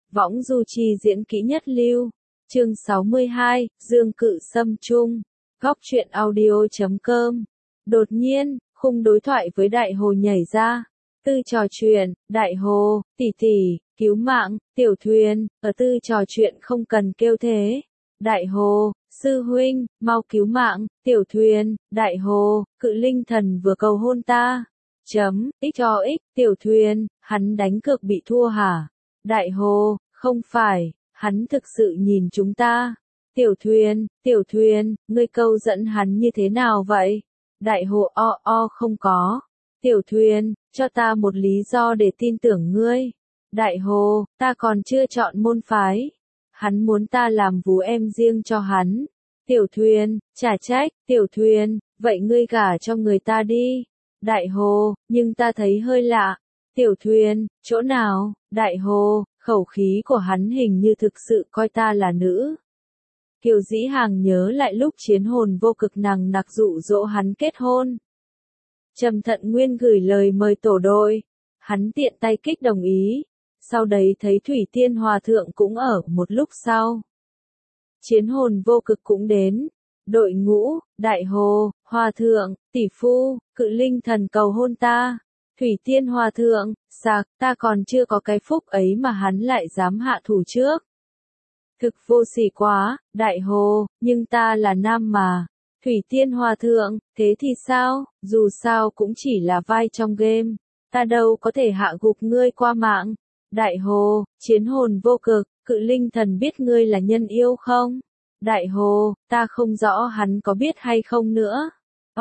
Võng du chi diễn kỹ nhất lưu. Chương 62, Dương Cự Sâm Trung. Góc truyện audio.com. Đột nhiên, khung đối thoại với Đại Hồ nhảy ra. Tư trò chuyện, Đại Hồ, tỷ tỷ, cứu mạng, Tiểu Thuyền, ở tư trò chuyện không cần kêu thế. Đại Hồ, sư huynh, mau cứu mạng, Tiểu Thuyền, Đại Hồ, Cự Linh Thần vừa cầu hôn ta. Tiểu Thuyền, hắn đánh cược bị thua hả? Đại Hồ, không phải, hắn thực sự nhìn chúng ta. Tiểu Thuyền, ngươi câu dẫn hắn như thế nào vậy? Đại Hồ không có. Tiểu Thuyền, cho ta một lý do để tin tưởng ngươi. Đại Hồ, ta còn chưa chọn môn phái. Hắn muốn ta làm vú em riêng cho hắn. Tiểu Thuyền, chả trách, Tiểu Thuyền, vậy ngươi gả cho người ta đi. Đại Hồ, nhưng ta thấy hơi lạ. Tiểu Thuyền, chỗ nào? Đại Hồ, khẩu khí của hắn hình như thực sự coi ta là nữ. Kiều Dĩ Hàng nhớ lại lúc Chiến Hồn Vô Cực nằng nặc dụ dỗ hắn kết hôn. Trầm Thận Nguyên gửi lời mời tổ đội. Hắn tiện tay kích đồng ý. Sau đấy thấy Thủy Tiên Hòa Thượng cũng ở một lúc sau. Chiến Hồn Vô Cực cũng đến. Đội ngũ, Đại Hồ, Hòa Thượng, tỷ phu, Cự Linh Thần cầu hôn ta. Thủy Tiên Hòa Thượng, sạc, ta còn chưa có cái phúc ấy mà hắn lại dám hạ thủ trước. Thực vô sỉ quá, Đại Hồ, nhưng ta là nam mà. Thủy Tiên Hòa Thượng, thế thì sao, dù sao cũng chỉ là vai trong game. Ta đâu có thể hạ gục ngươi qua mạng. Đại Hồ, Chiến Hồn Vô Cực, Cự Linh Thần biết ngươi là nhân yêu không? Đại Hồ, ta không rõ hắn có biết hay không nữa.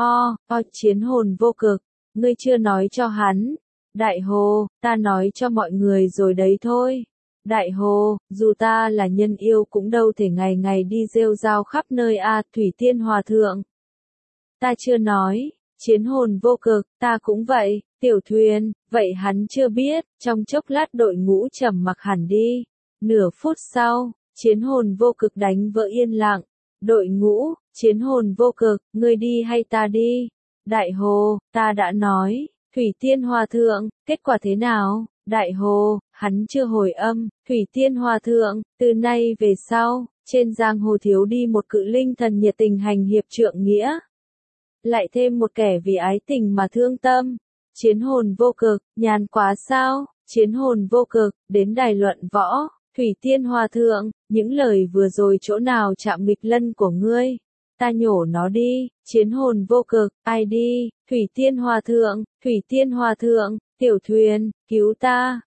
Chiến Hồn Vô Cực, ngươi chưa nói cho hắn. Đại Hồ, ta nói cho mọi người rồi đấy thôi. Đại Hồ, dù ta là nhân yêu cũng đâu thể ngày ngày đi rêu rao khắp nơi Thủy Tiên Hòa Thượng. Ta chưa nói, Chiến Hồn Vô Cực, ta cũng vậy, Tiểu Thuyền, vậy hắn chưa biết, trong chốc lát đội ngũ trầm mặc hẳn đi. Nửa phút sau, Chiến Hồn Vô Cực đánh vỡ yên lặng. Đội ngũ, Chiến Hồn Vô Cực, ngươi đi hay ta đi? Đại Hồ, ta đã nói, Thủy Tiên Hòa Thượng, kết quả thế nào? Đại Hồ, hắn chưa hồi âm. Thủy Tiên Hòa Thượng, từ nay về sau, trên giang hồ thiếu đi một Cự Linh Thần nhiệt tình hành hiệp trượng nghĩa. Lại thêm một kẻ vì ái tình mà thương tâm. Chiến Hồn Vô Cực, nhàn quá sao? Chiến Hồn Vô Cực, đến đài luận võ. Thủy Tiên Hòa Thượng, những lời vừa rồi chỗ nào chạm nghịch lân của ngươi? Ta nhổ nó đi. Chiến Hồn Vô Cực, ai đi? Thủy Tiên Hòa Thượng, Thủy Tiên Hòa Thượng, Tiểu Thuyền, cứu ta.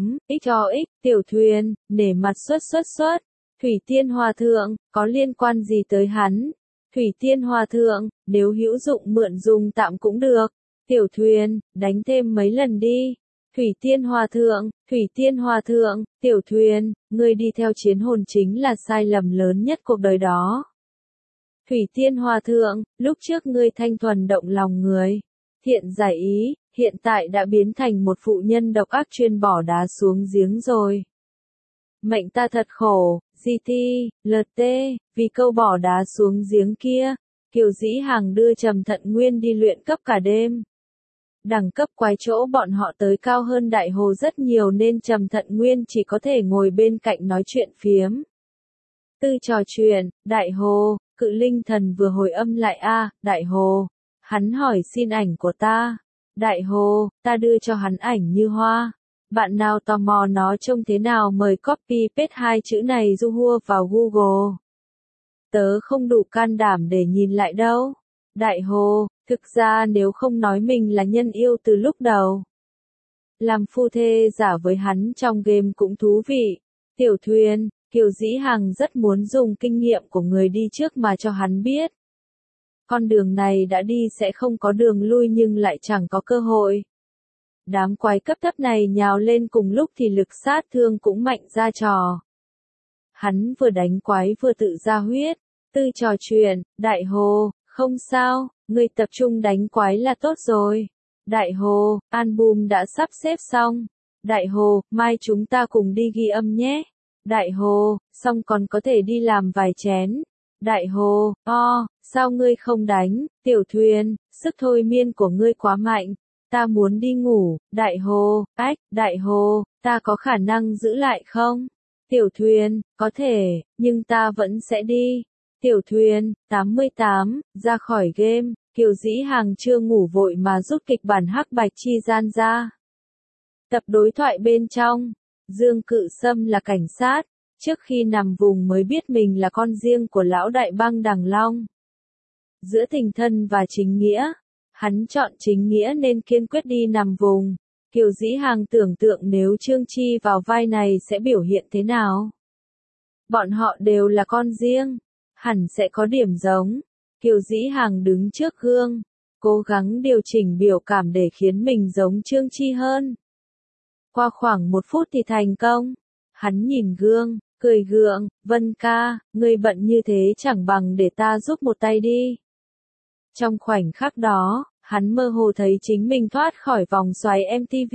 Tiểu Thuyền, nể mặt xuất. Thủy Tiên Hòa Thượng, có liên quan gì tới hắn? Thủy Tiên Hòa Thượng, nếu hữu dụng mượn dùng tạm cũng được. Tiểu Thuyền, đánh thêm mấy lần đi. Thủy Tiên Hòa Thượng, Tiểu Thuyền, ngươi đi theo Chiến Hồn chính là sai lầm lớn nhất cuộc đời đó. Thủy Tiên Hòa Thượng, lúc trước ngươi thanh thuần động lòng người. Thiện giải ý, hiện tại đã biến thành một phụ nhân độc ác chuyên bỏ đá xuống giếng rồi. Mệnh ta thật khổ, LT, vì câu bỏ đá xuống giếng kia. Kiều Dĩ Hàng đưa Trầm Thận Nguyên đi luyện cấp cả đêm. Đẳng cấp quái chỗ bọn họ tới cao hơn Đại Hồ rất nhiều nên Trầm Thận Nguyên chỉ có thể ngồi bên cạnh nói chuyện phiếm. Tư trò chuyện, Đại Hồ, Cự Linh Thần vừa hồi âm lại Đại Hồ. Hắn hỏi xin ảnh của ta. Đại Hồ, ta đưa cho hắn ảnh Như Hoa. Bạn nào tò mò nó trông thế nào mời copy paste hai chữ này Zuhua vào Google. Tớ không đủ can đảm để nhìn lại đâu. Đại Hồ, thực ra nếu không nói mình là nhân yêu từ lúc đầu. Làm phu thê giả với hắn trong game cũng thú vị. Tiểu Thuyền, Kiều Dĩ Hằng rất muốn dùng kinh nghiệm của người đi trước mà cho hắn biết. Con đường này đã đi sẽ không có đường lui nhưng lại chẳng có cơ hội. Đám quái cấp thấp này nhào lên cùng lúc thì lực sát thương cũng mạnh ra trò. Hắn vừa đánh quái vừa tự ra huyết. Tư trò chuyện, Đại Hồ, không sao, ngươi tập trung đánh quái là tốt rồi. Đại Hồ, album đã sắp xếp xong. Đại Hồ, mai chúng ta cùng đi ghi âm nhé. Đại Hồ, xong còn có thể đi làm vài chén. Đại Hồ, sao ngươi không đánh? Tiểu Thuyền, sức thôi miên của ngươi quá mạnh. Ta muốn đi ngủ. Đại Hồ, Đại Hồ, ta có khả năng giữ lại không? Tiểu Thuyền, có thể, nhưng ta vẫn sẽ đi. Tiểu Thuyền, 88, ra khỏi game, Kiều Dĩ Hàng chưa ngủ vội mà rút kịch bản hắc bạch chi gian ra. Tập đối thoại bên trong, Dương Cự Sâm là cảnh sát, trước khi nằm vùng mới biết mình là con riêng của lão đại bang Đằng Long. Giữa tình thân và chính nghĩa, hắn chọn chính nghĩa nên kiên quyết đi nằm vùng. Kiều Dĩ Hàng tưởng tượng nếu Trương Chi vào vai này sẽ biểu hiện thế nào. Bọn họ đều là con riêng, hẳn sẽ có điểm giống. Kiều Dĩ Hàng đứng trước gương, cố gắng điều chỉnh biểu cảm để khiến mình giống Trương Chi hơn. Qua khoảng 1 phút thì thành công. Hắn nhìn gương, cười gượng, Vân ca, ngươi bận như thế chẳng bằng để ta giúp một tay đi. Trong khoảnh khắc đó, hắn mơ hồ thấy chính mình thoát khỏi vòng xoáy MTV.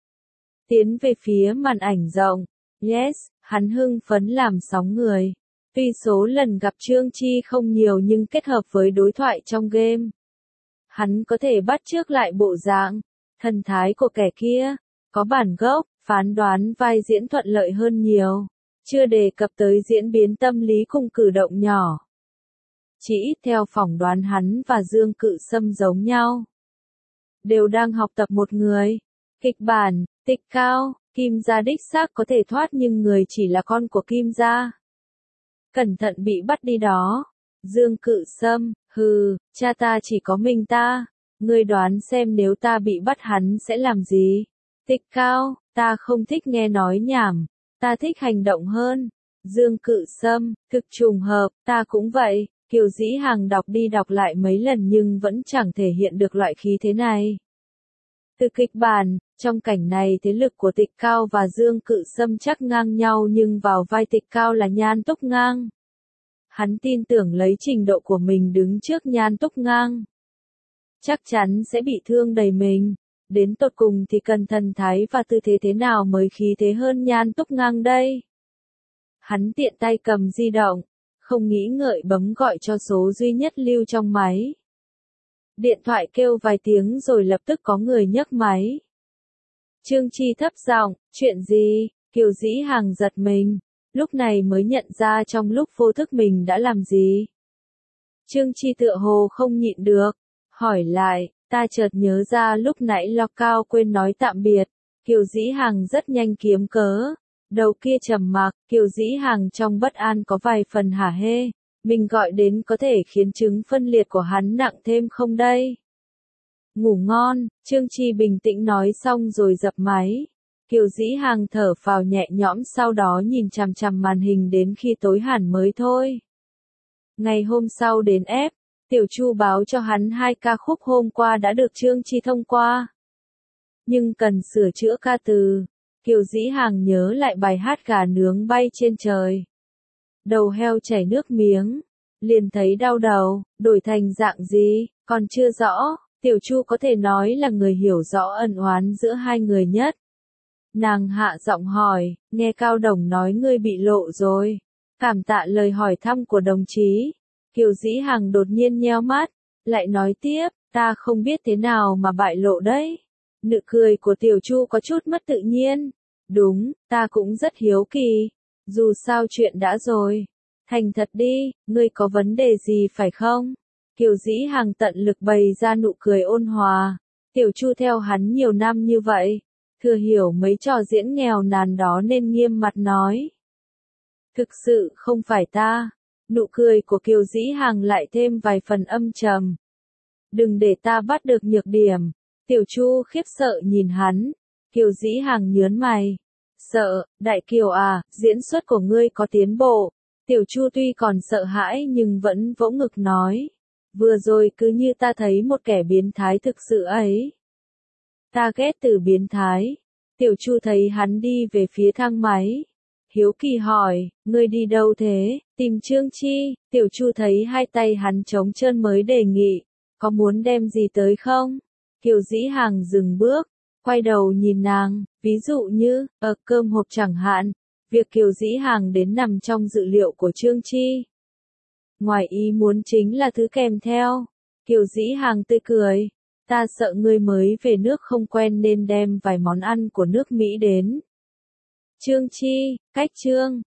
Tiến về phía màn ảnh rộng. Yes, hắn hưng phấn làm sóng người. Tuy số lần gặp Trương Chi không nhiều nhưng kết hợp với đối thoại trong game, hắn có thể bắt chước lại bộ dạng, thần thái của kẻ kia. Có bản gốc, phán đoán vai diễn thuận lợi hơn nhiều. Chưa đề cập tới diễn biến tâm lý cùng cử động nhỏ. Chỉ ít theo phỏng đoán hắn và Dương Cự Sâm giống nhau. Đều đang học tập một người. Kịch bản, Tịch Cao, Kim Gia đích xác có thể thoát nhưng người chỉ là con của Kim Gia. Cẩn thận bị bắt đi đó. Dương Cự Sâm, hừ, cha ta chỉ có mình ta. Ngươi đoán xem nếu ta bị bắt hắn sẽ làm gì? Tịch Cao, ta không thích nghe nói nhảm. Ta thích hành động hơn. Dương Cự Sâm, thực trùng hợp, ta cũng vậy. Kiều Dĩ Hàng đọc đi đọc lại mấy lần nhưng vẫn chẳng thể hiện được loại khí thế này. Từ kịch bản, trong cảnh này thế lực của Tịch Cao và Dương Cự Sâm chắc ngang nhau nhưng vào vai Tịch Cao là Nhan Túc Ngang. Hắn tin tưởng lấy trình độ của mình đứng trước Nhan Túc Ngang, chắc chắn sẽ bị thương đầy mình. Đến tột cùng thì cần thần thái và tư thế thế nào mới khí thế hơn Nhan Túc Ngang đây? Hắn tiện tay cầm di động, không nghĩ ngợi bấm gọi cho số duy nhất lưu trong máy. Điện thoại kêu vài tiếng rồi lập tức có người nhấc máy. Trương Chi thấp giọng, chuyện gì? Kiều Dĩ Hàng giật mình, lúc này mới nhận ra trong lúc vô thức mình đã làm gì. Trương Chi tựa hồ không nhịn được, hỏi lại, ta chợt nhớ ra lúc nãy Lo Cao quên nói tạm biệt. Kiều Dĩ Hàng rất nhanh kiếm cớ. Đầu kia trầm mặc, Kiều Dĩ Hàng trong bất an có vài phần hả hê. Mình gọi đến có thể khiến chứng phân liệt của hắn nặng thêm không đây? Ngủ ngon, Trương Chi bình tĩnh nói xong rồi dập máy. Kiều Dĩ Hàng thở phào nhẹ nhõm sau đó nhìn chằm chằm màn hình đến khi tối hẳn mới thôi. Ngày hôm sau đến ép, Tiểu Chu báo cho hắn 2 ca khúc hôm qua đã được Trương Chi thông qua. Nhưng cần sửa chữa ca từ. Kiều Dĩ Hàng nhớ lại bài hát gà nướng bay trên trời. Đầu heo chảy nước miếng, liền thấy đau đầu, đổi thành dạng gì, còn chưa rõ. Tiểu Chu có thể nói là người hiểu rõ ân oán giữa hai người nhất. Nàng hạ giọng hỏi, nghe Cao Đồng nói ngươi bị lộ rồi. Cảm tạ lời hỏi thăm của đồng chí. Kiều Dĩ Hàng đột nhiên nheo mắt, lại nói tiếp, ta không biết thế nào mà bại lộ đấy. Nụ cười của Tiểu Chu có chút mất tự nhiên. Đúng, ta cũng rất hiếu kỳ. Dù sao chuyện đã rồi. Thành thật đi, ngươi có vấn đề gì phải không? Kiều Dĩ Hàng tận lực bày ra nụ cười ôn hòa. Tiểu Chu theo hắn nhiều năm như vậy, thừa hiểu mấy trò diễn nghèo nàn đó nên nghiêm mặt nói. Thực sự không phải ta. Nụ cười của Kiều Dĩ Hàng lại thêm vài phần âm trầm. Đừng để ta bắt được nhược điểm. Tiểu Chu khiếp sợ nhìn hắn. Kiều Dĩ Hàng nhớn mày. Sợ, Đại Kiều à, diễn xuất của ngươi có tiến bộ. Tiểu Chu tuy còn sợ hãi nhưng vẫn vỗ ngực nói. Vừa rồi cứ như ta thấy một kẻ biến thái thực sự ấy. Ta ghét từ biến thái. Tiểu Chu thấy hắn đi về phía thang máy. Hiếu kỳ hỏi, ngươi đi đâu thế? Tìm Trương Chi. Tiểu Chu thấy hai tay hắn trống trơn mới đề nghị. Có muốn đem gì tới không? Kiều Dĩ Hàng dừng bước, quay đầu nhìn nàng, ví dụ như, cơm hộp chẳng hạn. Việc Kiều Dĩ Hàng đến nằm trong dự liệu của Trương Chi. Ngoài ý muốn chính là thứ kèm theo. Kiều Dĩ Hàng tươi cười. Ta sợ ngươi mới về nước không quen nên đem vài món ăn của nước Mỹ đến. Chương chi, cách chương.